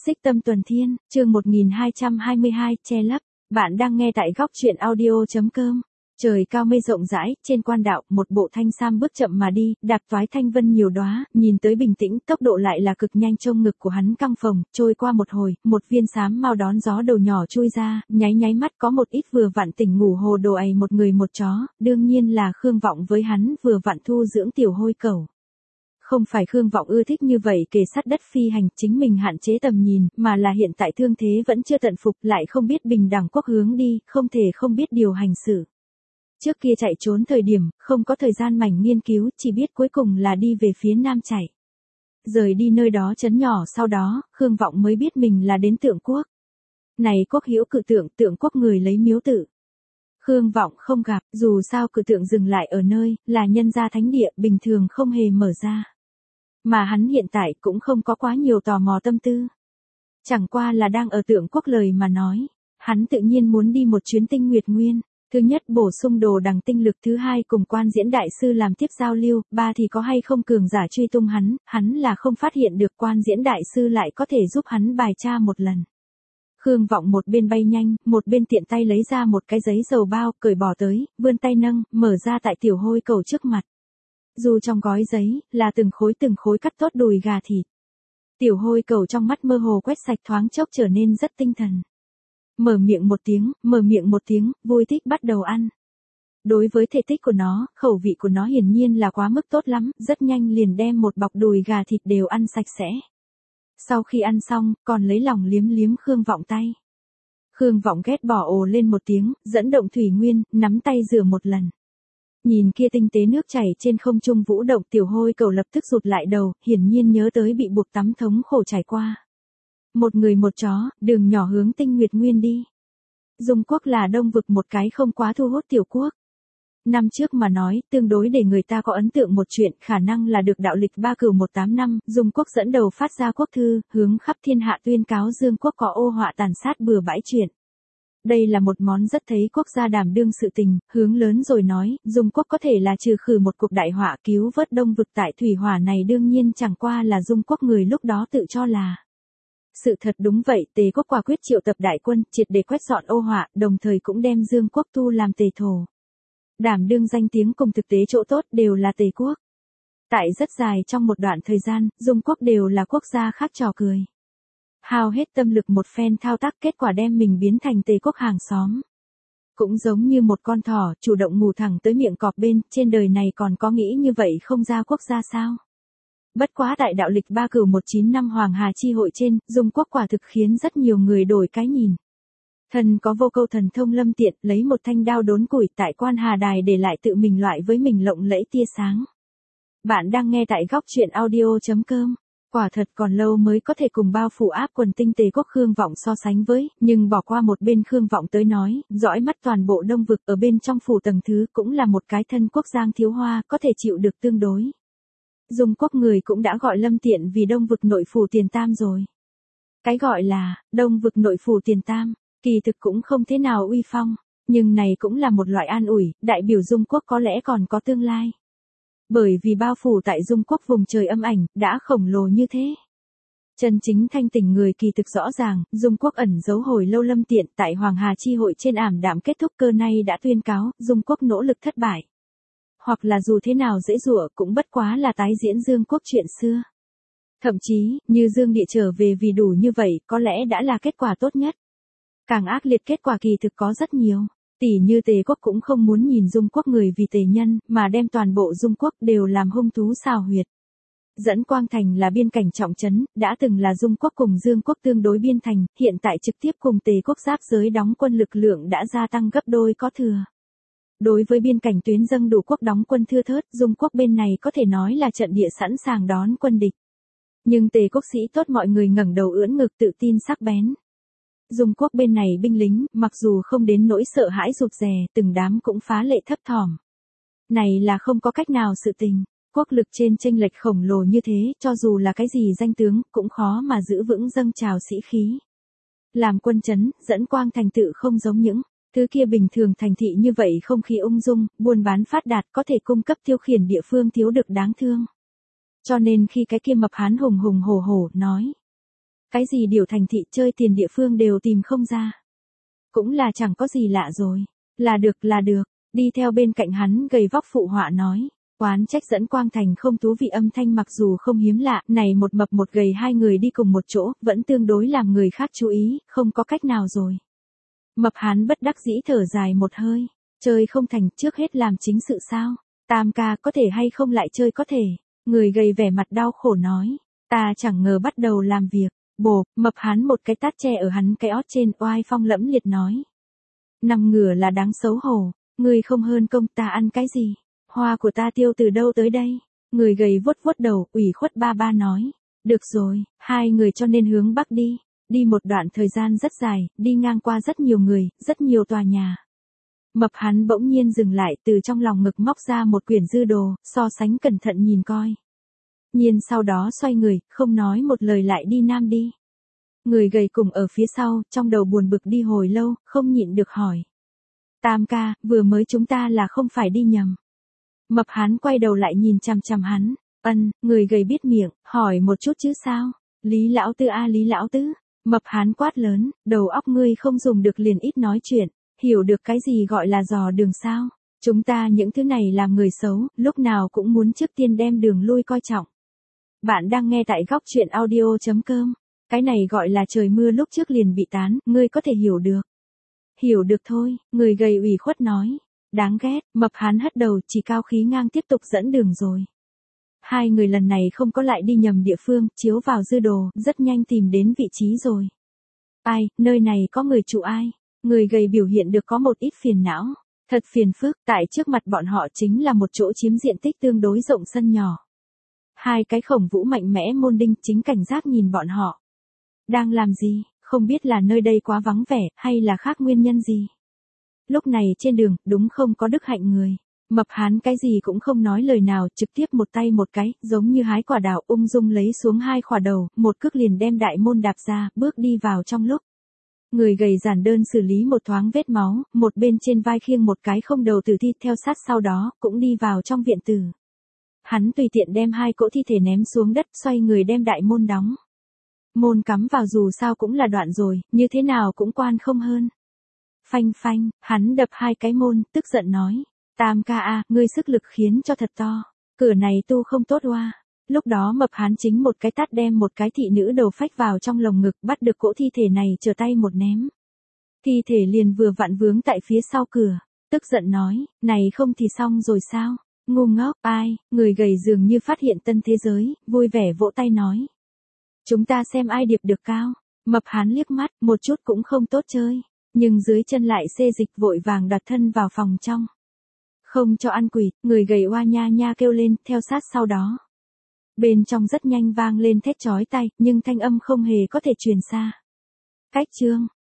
Xích Tâm Tuần Thiên, chương 1222, che lấp. Bạn đang nghe tại góc truyện audio.com. Trời cao mây rộng rãi, trên quan đạo, một bộ thanh sam bước chậm mà đi, đạp toái thanh vân nhiều đóa, nhìn tới bình tĩnh, tốc độ lại là cực nhanh, trông ngực của hắn căng phồng, trôi qua một hồi, một viên xám mau đón gió đầu nhỏ chui ra, nháy mắt có một ít vừa vặn tỉnh ngủ hồ đồ ầy một người một chó, đương nhiên là Khương Vọng với hắn vừa vặn thu dưỡng tiểu hôi cẩu. Không phải Khương Vọng ưa thích như vậy kề sát đất phi hành, chính mình hạn chế tầm nhìn, mà là hiện tại thương thế vẫn chưa tận phục, lại không biết bình đẳng quốc hướng đi, không thể không biết điều hành xử. Trước kia chạy trốn thời điểm, không có thời gian mảnh nghiên cứu, chỉ biết cuối cùng là đi về phía nam chạy. Rời đi nơi đó trấn nhỏ sau đó, Khương Vọng mới biết mình là đến Tượng Quốc. Này quốc hữu cự tượng, Tượng Quốc người lấy miếu tự. Khương Vọng không gặp, dù sao cự tượng dừng lại ở nơi, là nhân gia thánh địa, bình thường không hề mở ra. Mà hắn hiện tại cũng không có quá nhiều tò mò tâm tư. Chẳng qua là đang ở Tượng Quốc lời mà nói, hắn tự nhiên muốn đi một chuyến Tinh Nguyệt Nguyên. Thứ nhất bổ sung đồ đằng tinh lực, thứ hai cùng quan diễn đại sư làm tiếp giao lưu, ba thì có hay không cường giả truy tung hắn là không phát hiện được, quan diễn đại sư lại có thể giúp hắn bài tra một lần. Khương Vọng một bên bay nhanh, một bên tiện tay lấy ra một cái giấy dầu bao, cởi bỏ tới, vươn tay nâng, mở ra tại tiểu hôi cẩu trước mặt. Dù trong gói giấy, là từng khối cắt tốt đùi gà thịt. Tiểu hôi cẩu trong mắt mơ hồ quét sạch, thoáng chốc trở nên rất tinh thần. Mở miệng một tiếng, vui thích bắt đầu ăn. Đối với thể tích của nó, khẩu vị của nó hiển nhiên là quá mức tốt lắm, rất nhanh liền đem một bọc đùi gà thịt đều ăn sạch sẽ. Sau khi ăn xong, còn lấy lòng liếm liếm Khương Vọng tay. Khương Vọng ghét bỏ ồ lên một tiếng, dẫn động thủy nguyên, nắm tay rửa một lần. Nhìn kia tinh tế nước chảy trên không trung vũ động, tiểu hôi cẩu lập tức rụt lại đầu, hiển nhiên nhớ tới bị buộc tắm thống khổ trải qua. Một người một chó, đường nhỏ hướng Tinh Nguyệt Nguyên đi. Dung Quốc là đông vực một cái không quá thu hút tiểu quốc. Năm trước mà nói, tương đối để người ta có ấn tượng một chuyện, khả năng là được đạo lịch Ba Cửu 185, Dung Quốc dẫn đầu phát ra quốc thư, hướng khắp thiên hạ tuyên cáo Dương Quốc có ô họa tàn sát bừa bãi chuyện. Đây là một món rất thấy quốc gia đảm đương sự tình, hướng lớn rồi nói, Dung Quốc có thể là trừ khử một cuộc đại họa, cứu vớt đông vực tại thủy hỏa này, đương nhiên chẳng qua là Dung Quốc người lúc đó tự cho là. Sự thật đúng vậy, Tề Quốc quả quyết triệu tập đại quân, triệt để quét dọn ô họa, đồng thời cũng đem Dương Quốc tu làm tề thổ. Đảm đương danh tiếng cùng thực tế chỗ tốt đều là Tề Quốc. Tại rất dài trong một đoạn thời gian, Dung Quốc đều là quốc gia khác trò cười. Hao hết tâm lực một phen thao tác, kết quả đem mình biến thành Tề Quốc hàng xóm. Cũng giống như một con thỏ, chủ động ngủ thẳng tới miệng cọp bên, trên đời này còn có nghĩ như vậy không ra quốc gia sao? Bất quá tại đạo lịch Ba Cửu 195 Hoàng Hà chi hội trên, Dung Quốc quả thực khiến rất nhiều người đổi cái nhìn. Thần có vô câu thần thông Lâm Tiện, lấy một thanh đao đốn củi tại Quan Hà Đài để lại tự mình loại với mình lộng lẫy tia sáng. Bạn đang nghe tại góc truyện audio.com. Quả thật còn lâu mới có thể cùng bao phủ áp quần tinh Tề Quốc Khương Vọng so sánh với, nhưng bỏ qua một bên Khương Vọng tới nói, dõi mắt toàn bộ đông vực, ở bên trong phủ tầng thứ cũng là một cái thân quốc giang thiếu hoa, có thể chịu được tương đối. Dung Quốc người cũng đã gọi Lâm Tiện vì đông vực nội phủ tiền tam rồi. Cái gọi là đông vực nội phủ tiền tam, kỳ thực cũng không thế nào uy phong, nhưng này cũng là một loại an ủi, đại biểu Dung Quốc có lẽ còn có tương lai. Bởi vì bao phủ tại Dung Quốc vùng trời âm ảnh, đã khổng lồ như thế. Chân chính thanh tỉnh người kỳ thực rõ ràng, Dung Quốc ẩn giấu hồi lâu Lâm Tiện tại Hoàng Hà chi hội trên ảm đạm kết thúc cơ nay đã tuyên cáo, Dung Quốc nỗ lực thất bại. Hoặc là dù thế nào dễ dụa cũng bất quá là tái diễn Dương Quốc chuyện xưa. Thậm chí, như Dương Địa trở về vì đủ như vậy, có lẽ đã là kết quả tốt nhất. Càng ác liệt kết quả kỳ thực có rất nhiều. Tỷ như Tề Quốc cũng không muốn nhìn Dung Quốc người vì tề nhân, mà đem toàn bộ Dung Quốc đều làm hung thú xào huyệt. Dẫn Quang Thành là biên cảnh trọng trấn, đã từng là Dung Quốc cùng Dương Quốc tương đối biên thành, hiện tại trực tiếp cùng Tề Quốc giáp giới đóng quân lực lượng đã gia tăng gấp đôi có thừa. Đối với biên cảnh tuyến dâng đủ quốc đóng quân thưa thớt, Dung Quốc bên này có thể nói là trận địa sẵn sàng đón quân địch. Nhưng Tề Quốc sĩ tốt mọi người ngẩng đầu ưỡn ngực tự tin sắc bén. Dung Quốc bên này binh lính, mặc dù không đến nỗi sợ hãi rụt rè, từng đám cũng phá lệ thấp thỏm. Này là không có cách nào sự tình, quốc lực trên chênh lệch khổng lồ như thế, cho dù là cái gì danh tướng, cũng khó mà giữ vững dâng trào sĩ khí. Làm quân trấn, dẫn Quang Thành tự không giống những thứ kia bình thường thành thị như vậy, không khí ung dung, buôn bán phát đạt, có thể cung cấp tiêu khiển địa phương thiếu được đáng thương. Cho nên khi cái kia mập hán hùng hùng hổ hổ nói, Cái gì điều thành thị chơi tiền địa phương đều tìm không ra. Cũng là chẳng có gì lạ rồi. Là được. Đi theo bên cạnh hắn gầy vóc phụ họa nói. Oán trách dẫn Quang Thành không thú vị, âm thanh mặc dù không hiếm lạ, này một mập một gầy hai người đi cùng một chỗ, vẫn tương đối làm người khác chú ý, không có cách nào rồi. Mập hắn bất đắc dĩ thở dài một hơi. Chơi không thành, trước hết làm chính sự sao? Tam ca có thể hay không lại chơi có thể. Người gầy vẻ mặt đau khổ nói. Ta chẳng ngờ bắt đầu làm việc. Bồ, mập hắn một cái tát che ở hắn cái ót trên, oai phong lẫm liệt nói. Nằm ngửa là đáng xấu hổ, ngươi không hơn công, ta ăn cái gì? Hoa của ta tiêu từ đâu tới đây? Người gầy vuốt vuốt đầu, ủy khuất ba ba nói. Được rồi, hai người cho nên hướng bắc đi. Đi một đoạn thời gian rất dài, đi ngang qua rất nhiều người, rất nhiều tòa nhà. Mập hắn bỗng nhiên dừng lại, từ trong lòng ngực móc ra một quyển dư đồ, so sánh cẩn thận nhìn coi. Nhiên sau đó xoay người, không nói một lời lại đi nam đi. Người gầy cùng ở phía sau, trong đầu buồn bực đi hồi lâu, không nhịn được hỏi. Tam ca, vừa mới chúng ta là không phải đi nhầm. Mập hắn quay đầu lại nhìn chằm chằm hắn. Người gầy biết miệng, hỏi một chút chứ sao? Lý lão tư a Lý lão tứ. Mập hắn quát lớn, đầu óc ngươi không dùng được liền ít nói chuyện. Hiểu được cái gì gọi là dò đường sao? Chúng ta những thứ này làm người xấu, lúc nào cũng muốn trước tiên đem đường lui coi trọng. Bạn đang nghe tại góc truyện audio.com. Cái này gọi là trời mưa lúc trước liền bị tán, ngươi có thể hiểu được. Hiểu được thôi, người gầy ủy khuất nói. Đáng ghét, mập hắn hất đầu, chỉ cao khí ngang tiếp tục dẫn đường rồi. Hai người lần này không có lại đi nhầm địa phương, chiếu vào dư đồ, rất nhanh tìm đến vị trí rồi. Ai, nơi này có người trụ ai? Người gầy biểu hiện được có một ít phiền não. Thật phiền phức, tại trước mặt bọn họ chính là một chỗ chiếm diện tích tương đối rộng sân nhỏ. Hai cái khổng vũ mạnh mẽ môn đinh chính cảnh giác nhìn bọn họ. Đang làm gì, không biết là nơi đây quá vắng vẻ, hay là khác nguyên nhân gì. Lúc này trên đường, đúng không có đức hạnh người. Mập hắn cái gì cũng không nói lời nào, trực tiếp một tay một cái, giống như hái quả đào, ung dung lấy xuống hai quả đầu, một cước liền đem đại môn đạp ra, bước đi vào trong lúc. Người gầy giản đơn xử lý một thoáng vết máu, một bên trên vai khiêng một cái không đầu tử thi, theo sát sau đó, cũng đi vào trong viện tử. Hắn tùy tiện đem hai cỗ thi thể ném xuống đất, xoay người đem đại môn đóng. Môn cắm vào dù sao cũng là đoạn rồi, như thế nào cũng quan không hơn. Phanh phanh, hắn đập hai cái môn, tức giận nói. Tam ca a, ngươi sức lực khiến cho thật to. Cửa này tu không tốt oa. Lúc đó mập hắn chính một cái tát đem một cái thị nữ đầu phách vào trong lồng ngực, bắt được cỗ thi thể này trở tay một ném. Thi thể liền vừa vặn vướng tại phía sau cửa. Tức giận nói, này không thì xong rồi sao? Ngu ngốc, ai? Người gầy dường như phát hiện tân thế giới, vui vẻ vỗ tay nói. Chúng ta xem ai điệp được cao. Mập hắn liếc mắt, một chút cũng không tốt chơi. Nhưng dưới chân lại xê dịch vội vàng đặt thân vào phòng trong. Không cho ăn quỷ, người gầy oa nha nha kêu lên, theo sát sau đó. Bên trong rất nhanh vang lên thét chói tai, nhưng thanh âm không hề có thể truyền xa. Cách chương.